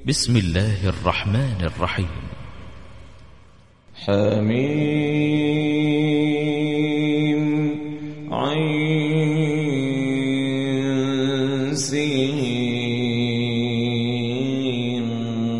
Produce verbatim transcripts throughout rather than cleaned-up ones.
بسم الله الرحمن الرحيم. حميم عين سين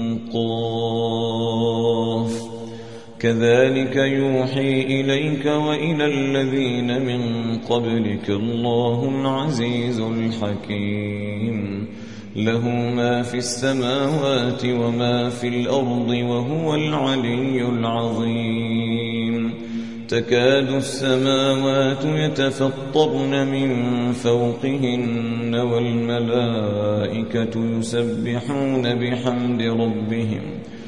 قاف كذلك يوحي إليك وإلى الذين من قبلك الله العزيز الحكيم له ما في السماوات وما في الأرض وهو العلي العظيم تكاد السماوات يتفطرن من فوقهن والملائكة يسبحون بحمد ربهم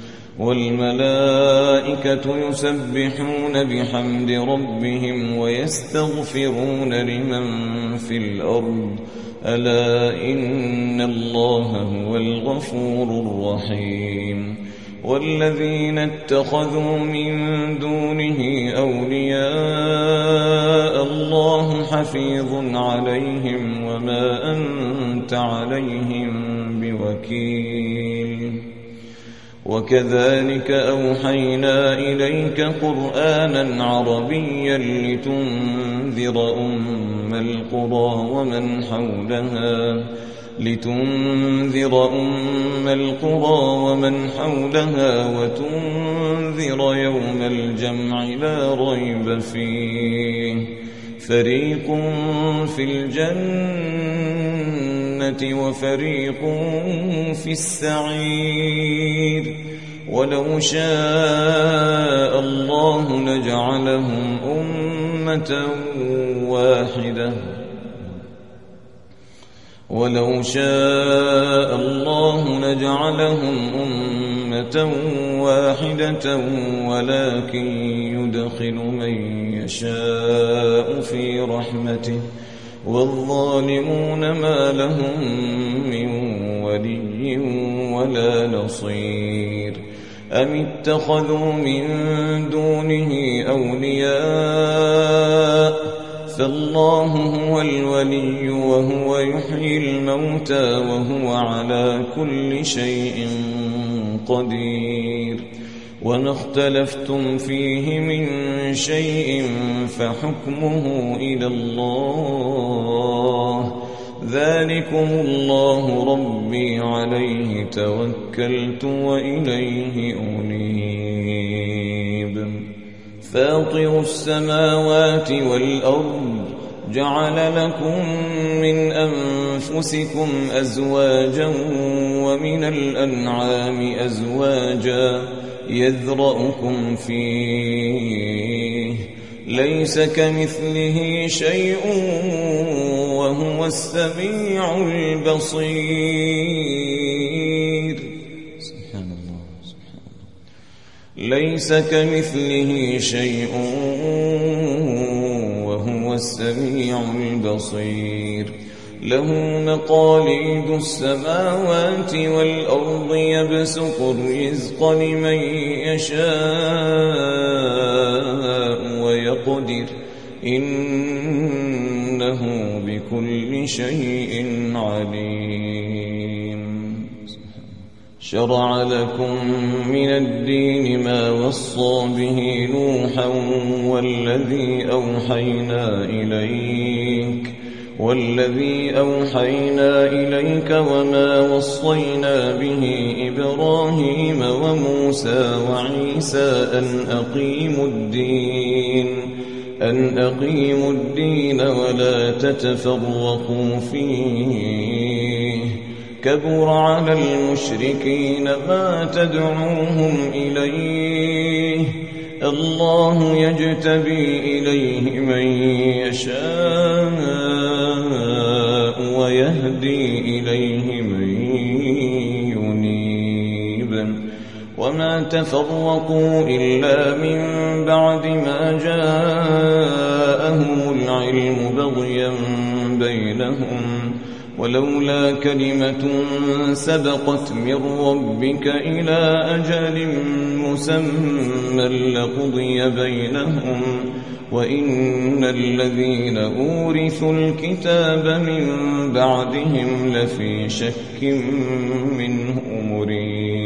والملائكة يسبحون بحمد ربهم ويستغفرون لمن في الأرض ألا إن الله هو الغفور الرحيم والذين اتخذوا من دونه أولياء الله حفيظ عليهم وما أنت عليهم بوكيل وكذلك أوحينا إليك قرآنا عربيا لتنذر أم القرى ومن حولها لتنذر أم القرى ومن حولها وتنذر يوم الجمع لا ريب فيه فريق في الجنة وفريق في السعير ولو شاء الله لجعلهم أمة واحدة ولو شاء الله لجعلهم أمة واحدة ولكن يدخل من يشاء في رحمته والظالمون ما لهم من ولي ولا نصير أم اتخذوا من دونه أولياء فالله هو الولي وهو يحيي الموتى وهو على كل شيء قدير وما اختلفتم فيه من شيء فحكمه إلى الله ذلكم الله ربي عليه توكلت وإليه أنيب فاطر السماوات والأرض جعل لكم من أنفسكم أزواجا ومن الأنعام أزواجا يذرأكم فيه ليس كمثله شيء وهو السميع البصير سبحان الله سبحان الله ليس كمثله شيء وهو السميع البصير له مقاليد السماوات والأرض يبسط الرزق لمن يشاء ويقدر إنه بكل شيء عليم شرع لكم من الدين ما وصى به نوحا والذي أوحينا إليك والذي أوحينا إليك وما وصينا به إبراهيم وموسى وعيسى أن أقيموا الدين أن أقيموا الدين ولا تتفرقوا فيه كبر على المشركين ما تدعوهم إليه الله يجتبي إليه من يشاء ويهدي إليه من ينيب وما تفرقوا إلا من بعد ما جاءهم العلم بغيا بينهم ولولا كلمة سبقت من ربك إلى أجل مسمى لقضي بينهم وإن الذين أورثوا الكتاب من بعدهم لفي شك منه مريب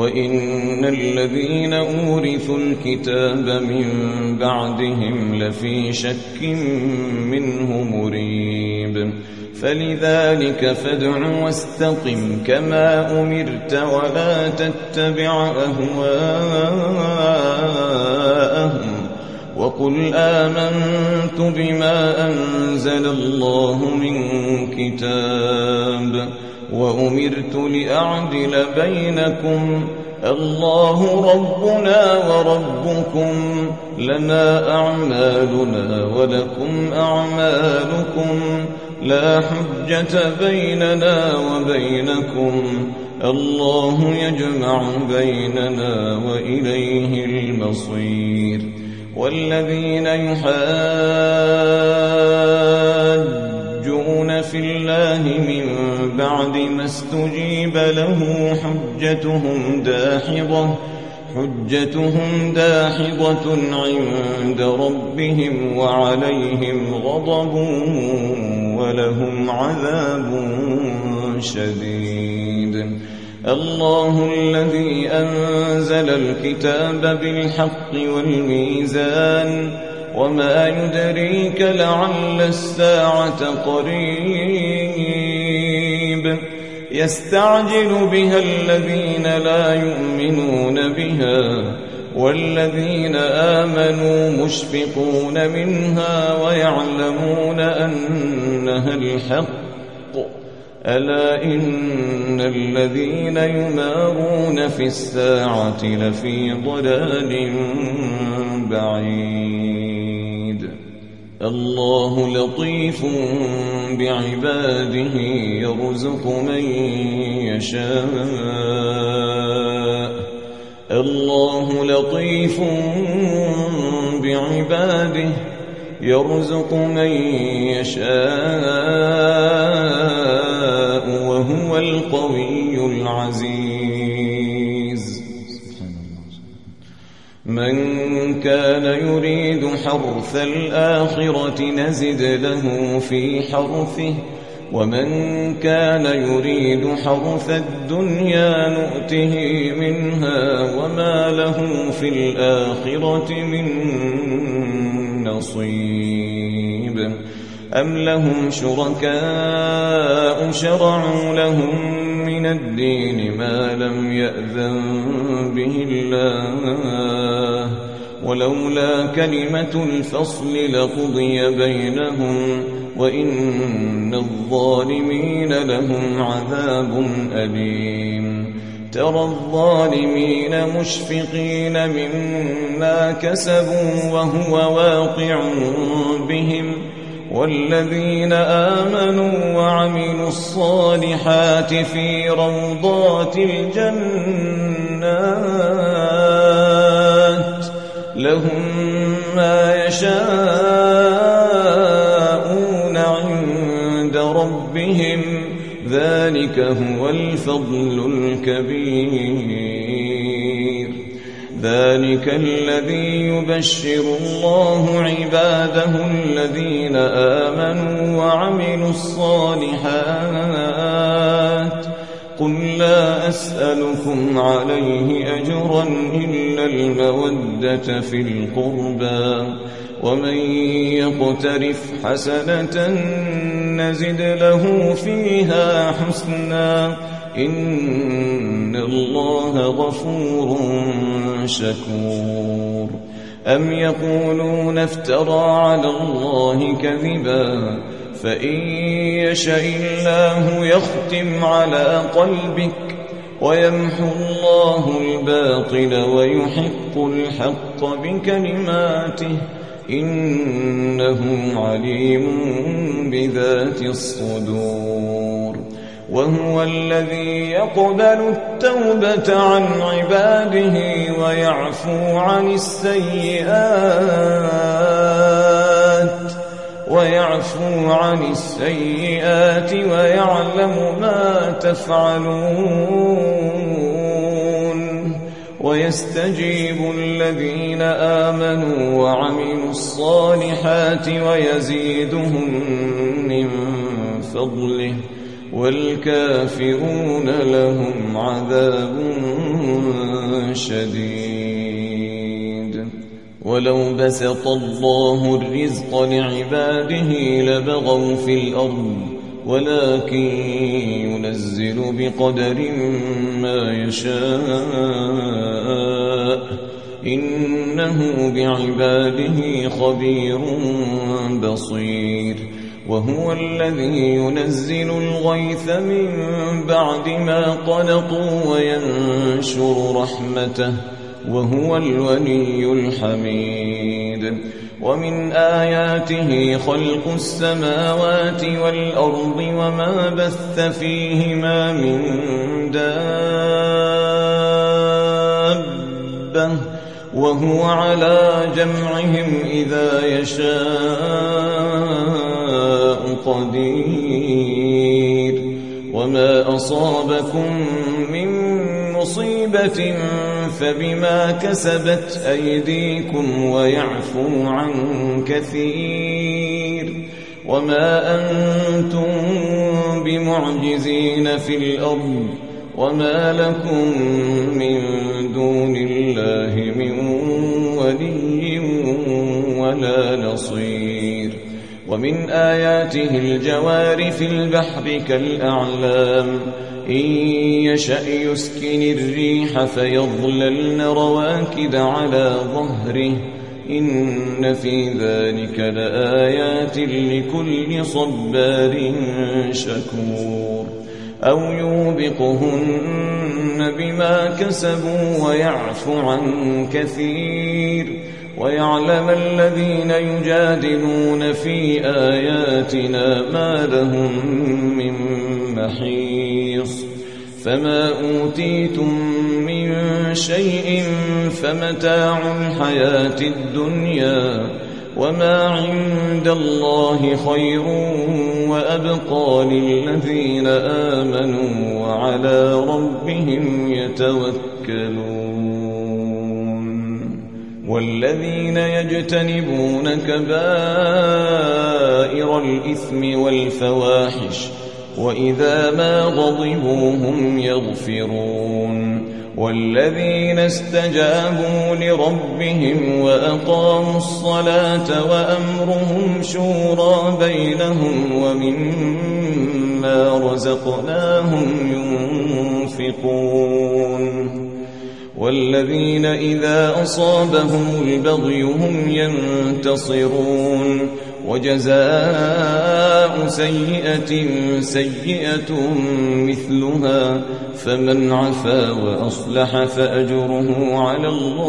وإن الذين أورثوا الكتاب من بعدهم لفي شك منه مريب فلذلك فادع واستقم كما أمرت ولا تتبع أهواءهم وقل آمنت بما أنزل الله من كتاب وأمرت لأعدل بينكم الله ربنا وربكم لنا أعمالنا ولكم أعمالكم لا حجة بيننا وبينكم الله يجمع بيننا وإليه المصير والذين يحاجون في الله من بعد ما استجيب له حجتهم داحضة حجتهم داحضة عند ربهم وعليهم غضب ولهم عذاب شديد الله الذي أنزل الكتاب بالحق والميزان وما يدريك لعل الساعة قريب يستعجل بها الذين لا يؤمنون بها والذين آمنوا مشفقون منها ويعلمون أنها الحق ألا إن الذين يمارون في الساعة لفي ضلال بعيد الله لطيف بعباده يرزق من يشاء الله لطيف بعباده يرزق من يشاء وهو القوي العزيز من كان يريد حرث الآخرة نزد له في حرثه ومن كان يريد حرث الدنيا نؤته منها وما له في الآخرة من نصيب أم لهم شركاء شرعوا لهم من الدين ما لم يأذن به الله ولولا كلمة الفصل لقضي بينهم وإن الظالمين لهم عذاب أليم ترى الظالمين مشفقين مما كسبوا وهو واقع بهم والذين آمنوا وعملوا الصالحات في روضات الجنات لهم ما يشاءون عند ربهم ذلك هو الفضل الكبير ذلك الذي يبشر الله عباده الذين آمنوا وعملوا الصالحات قل لا أسألكم عليه أجرا إلا المودة في القربى ومن يقترف حسنة نزد له فيها حسنا إن الله غفور شكور أم يقولون افترى على الله كذبا فإن يشاء الله يختم على قلبك ويمحو الله الباطل ويحق الحق بكلماته إنه عليم بذات الصدور وهو الذي يقبل التوبة عن عباده ويعفو عن السيئات ويعفو عن السيئات ويعلم ما تفعلون ويستجيب الذين آمنوا وعملوا الصالحات ويزيدهم من فضله والكافرون لهم عذاب شديد. ولو بسط الله الرزق لعباده لبغوا في الأرض ولكن ينزل بقدر ما يشاء إنه بعباده خبير بصير. وهو الذي ينزل الغيث من بعد ما قنطوا وينشر رحمته وهو الولي الحميد. ومن آياته خلق السماوات والأرض وما بث فيهما من دابة وهو على جمعهم إذا يشاء قدير. وما أصابكم من مصيبة فبما كسبت أيديكم ويعفو عن كثير. وما أنتم بمعجزين في الأرض وما لكم من دون الله من ولي ولا نصير. ومن آياته الجوار في البحر كالأعلام إن يشأ يسكن الريح فيظللن رواكد على ظهره إن في ذلك لآيات لكل صبار شكور. أو يوبقهن بما كسبوا ويعفو عن كثير. ويعلم الذين يجادلون في آياتنا ما لهم من محيص. فما أوتيتم من شيء فمتاع الحياة الدنيا وما عند الله خير وأبقى للذين آمنوا وعلى ربهم يتوكلون. والذين يجتنبون كبائر الإثم والفواحش وإذا ما غضبوا هم يغفرون. والذين استجابوا لربهم وأقاموا الصلاة وأمرهم شورى بينهم ومما رزقناهم ينفقون. والذين إذا أصابهم البغي هم ينتصرون. وجزاء سيئة سيئة مثلها فمن عفا وأصلح فأجره على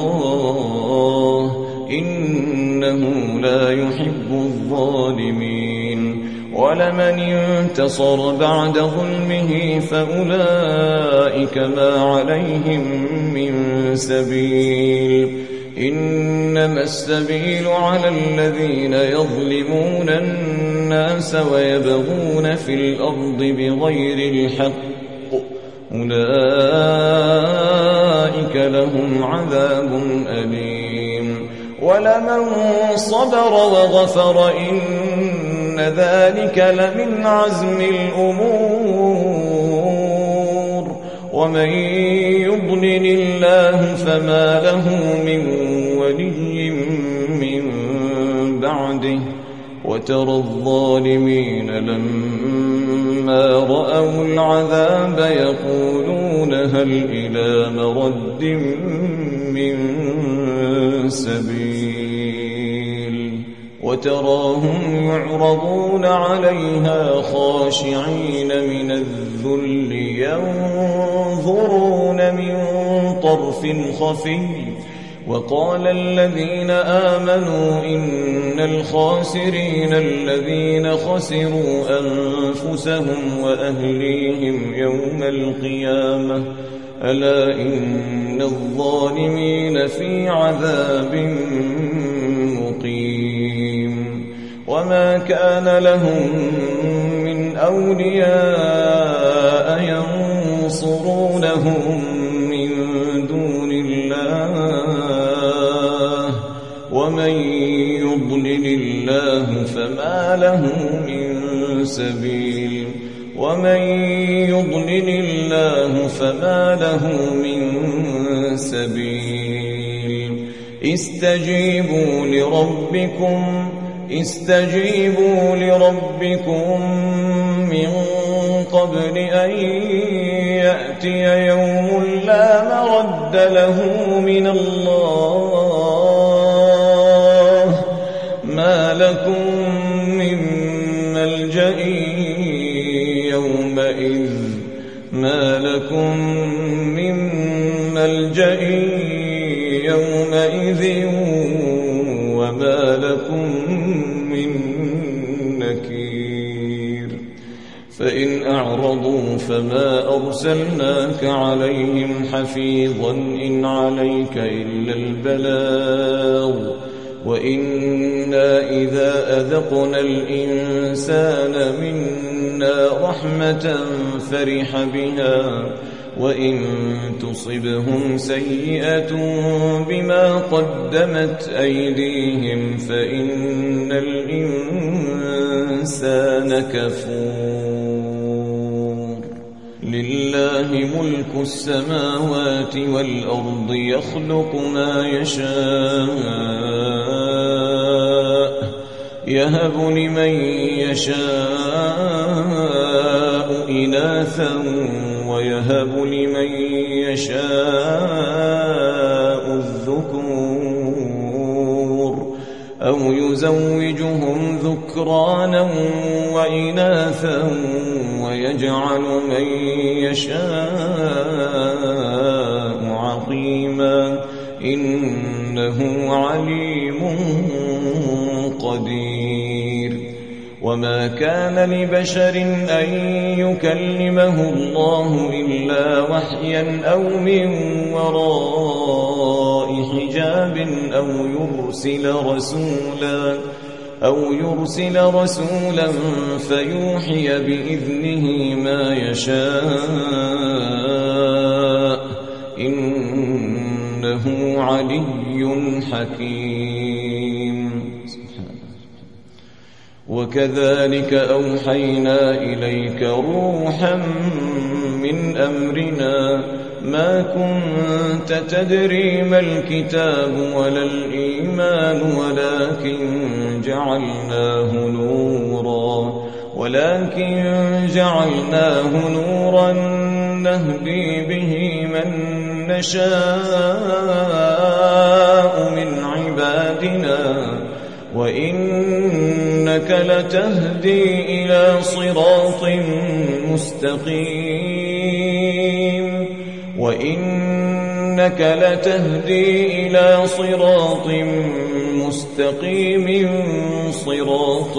الله إنه لا يحب الظالمين. ولمن انتصر بعد ظلمه فأولئك ما عليهم من سبيل إنما السبيل على الذين يظلمون الناس ويبغون في الأرض بغير الحق أولئك لهم عذاب أليم. ولمن صبر وغفر إن ذلك لمن عزم الأمور. ومن يضلل الله فما له من ولي من بعده. وترى الظالمين لما رأوا العذاب يقولون هل إلى مرد من سبيل. وتراهم يعرضون عليها خاشعين من الذل ينظرون من طرف خفي. وقال الذين آمنوا إن الخاسرين الذين خسروا أنفسهم وأهليهم يوم القيامة ألا إن الظالمين في عذاب مقيم. وما كان لهم من أولياء ينصرونهم من دون الله ومن يضلل الله فما له من سبيل. ومن يضلل الله فما له من سبيل استجيبوا لربكم استجيبوا لربكم من قبل أن يأتي يوم لا مرد له من الله ما لكم من ملجأ يومئذ ما لكم من ملجأ يومئذ وما لكم من نكير فإن أعرضوا فما أرسلناك عليهم حفيظا إن عليك إلا البلاغ وإنا إذا أذقنا الإنسان منا رحمة فرح بها وإن تصبهم سيئة بما قدمت أيديهم فإن الإنسان كفور لله ملك السماوات والأرض يخلق ما يشاء يهب لمن يشاء إناثا ويهب لمن يشاء الذكور أو يزوجهم ذكرانا وإناثا ويجعل من يشاء عقيما إنه عليم قدير وما كان لبشر أن يكلمه الله إلا وحيا أو من وراء حجاب أو يرسل رسولا أو يرسل رسولا فيوحي بإذنه ما يشاء إنه علي حكيم وكذلك أوحينا إليك روحا من أمرنا ما كنت تدري ما الكتاب ولا الإيمان ولكن جعلناه نورا ولكن جعلناه نورا نهدي به من نشاء من عبادنا وإنك لتهدي إلى صراط مستقيم وإنك لتهدي إلى صراط مستقيم صراط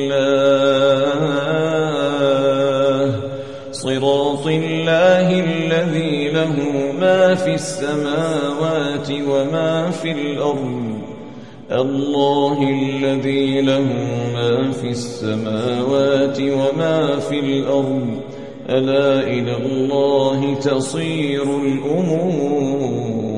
الله صراط الله الذي له ما في السماوات وما في الأرض الله الذي له ما في السماوات وما في الأرض ألا إلى الله تصير الأمور